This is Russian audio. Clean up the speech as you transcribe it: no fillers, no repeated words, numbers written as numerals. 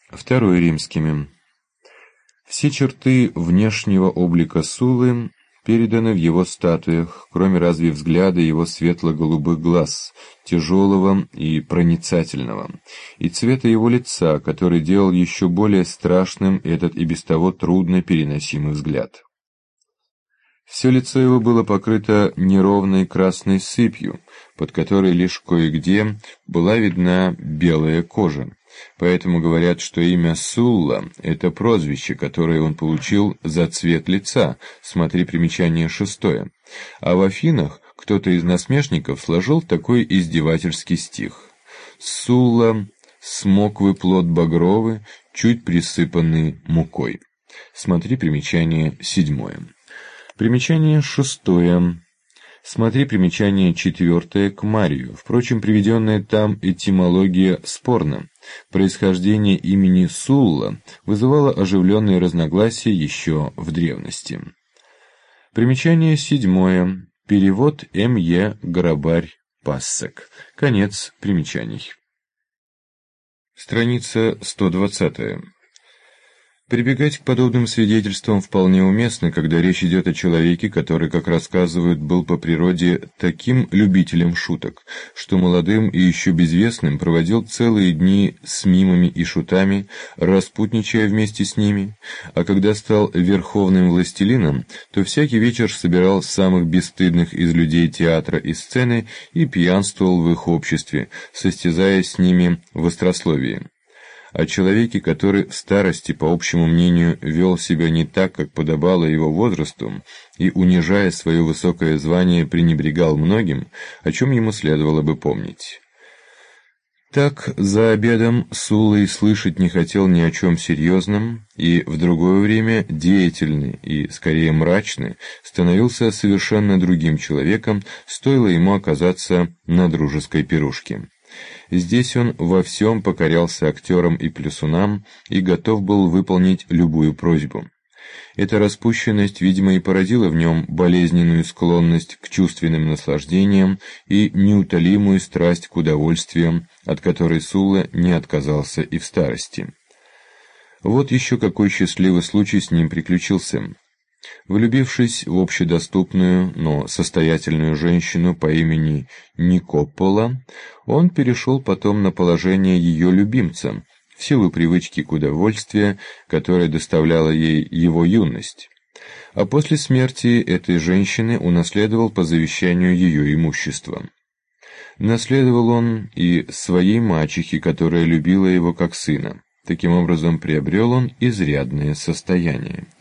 Второй римскими. Все черты внешнего облика Суллы переданы в его статуях, кроме разве взгляда его светло-голубых глаз, тяжелого и проницательного, и цвета его лица, который делал еще более страшным этот и без того трудно переносимый взгляд. Все лицо его было покрыто неровной красной сыпью, под которой лишь кое-где была видна белая кожа. Поэтому говорят, что имя Сулла — это прозвище, которое он получил за цвет лица, смотри примечание 6. А в Афинах кто-то из насмешников сложил такой издевательский стих: «Сулла, смоквы плод багровый, чуть присыпанный мукой». Смотри примечание 7. Примечание 6. Смотри примечание 4 к Марию. Впрочем, приведенная там этимология спорна. Происхождение имени Сулла вызывало оживленные разногласия еще в древности. Примечание 7. Перевод М.Е. Горобарь-Пассек. Конец примечаний. Страница 120. Прибегать к подобным свидетельствам вполне уместно, когда речь идет о человеке, который, как рассказывают, был по природе таким любителем шуток, что молодым и еще безвестным проводил целые дни с мимами и шутами, распутничая вместе с ними, а когда стал верховным властелином, то всякий вечер собирал самых бесстыдных из людей театра и сцены и пьянствовал в их обществе, состязаясь с ними в острословии. О человеке, который в старости, по общему мнению, вел себя не так, как подобало его возрасту, и, унижая свое высокое звание, пренебрегал многим, о чем ему следовало бы помнить. Так, за обедом Сулла и слышать не хотел ни о чем серьезном, и в другое время деятельный и, скорее, мрачный, становился совершенно другим человеком, стоило ему оказаться на дружеской пирушке. Здесь он во всем покорялся актерам и плясунам и готов был выполнить любую просьбу. Эта распущенность, видимо, и породила в нем болезненную склонность к чувственным наслаждениям и неутолимую страсть к удовольствиям, от которой Сулла не отказался и в старости. Вот еще какой счастливый случай с ним приключился. Влюбившись в общедоступную, но состоятельную женщину по имени Никопола, он перешел потом на положение ее любимца, в силу привычки к удовольствию, которое доставляла ей его юность. А после смерти этой женщины унаследовал по завещанию ее имущество. Наследовал он и своей мачехе, которая любила его как сына. Таким образом, приобрел он изрядное состояние.